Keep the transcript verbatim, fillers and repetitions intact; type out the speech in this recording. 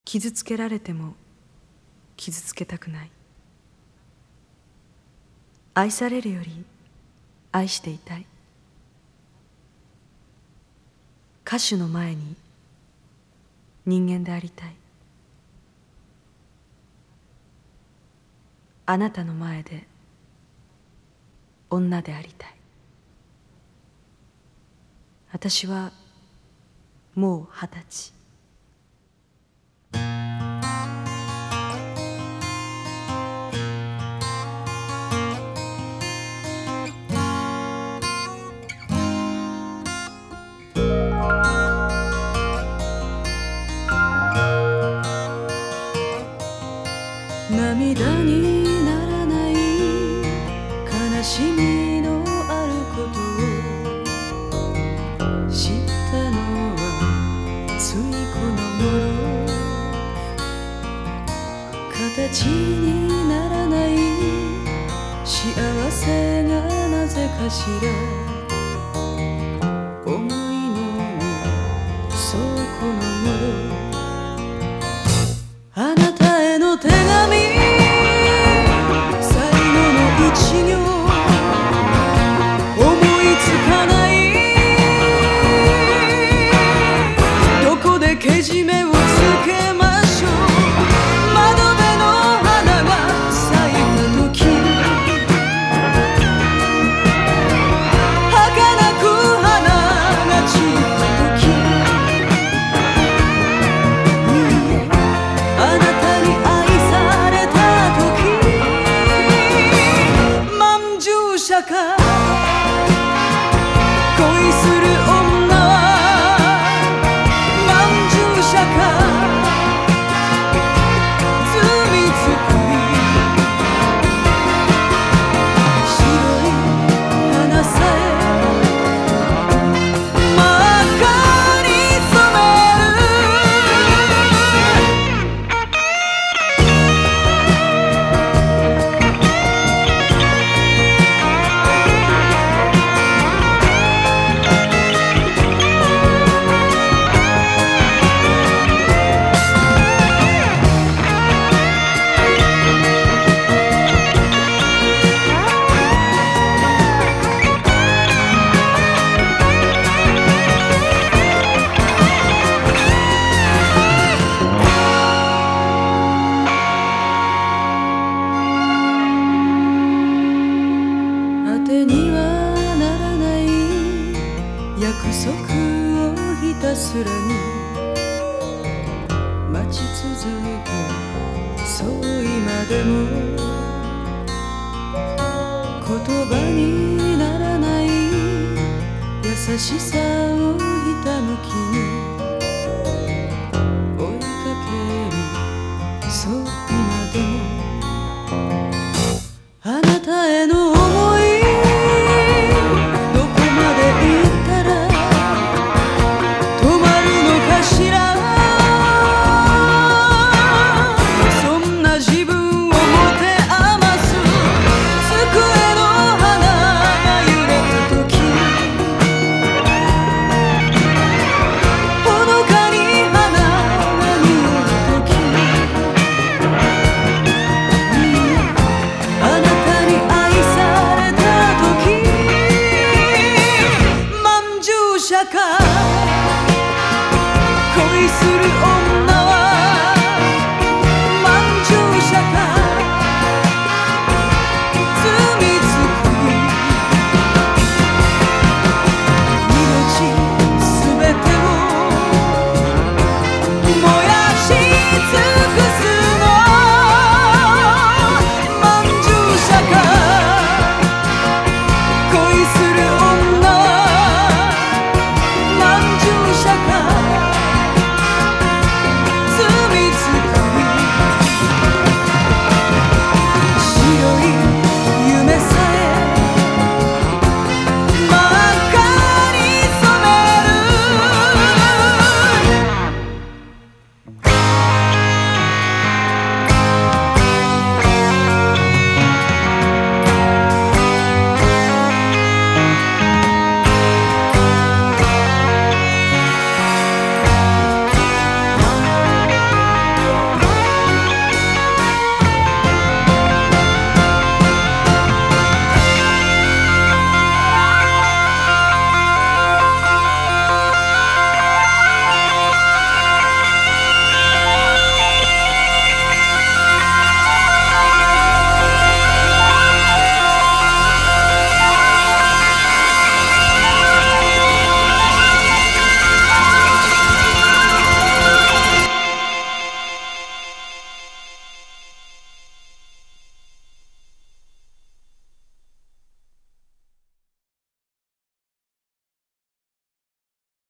傷つけられても傷つけたくない。愛されるより愛していたい。歌手の前に人間でありたい。あなたの前で女でありたい。私はもう二十歳。涙にならない悲しみのあることを知ったのはついこの頃。形にならない幸せがなぜかしら思いのそうこの頃。あなたへの手紙最後の一行思いつかない。どこでけじめをつけましょう。窓辺の花が咲いた時儚く花が散った時。あなたに愛された時満場者か恋する女は満場者か罪作り。白い花さえ真っ赤に染める。当てにはならない約束をひたすらに待ち続け、そう今でも言葉にならない優しさをひた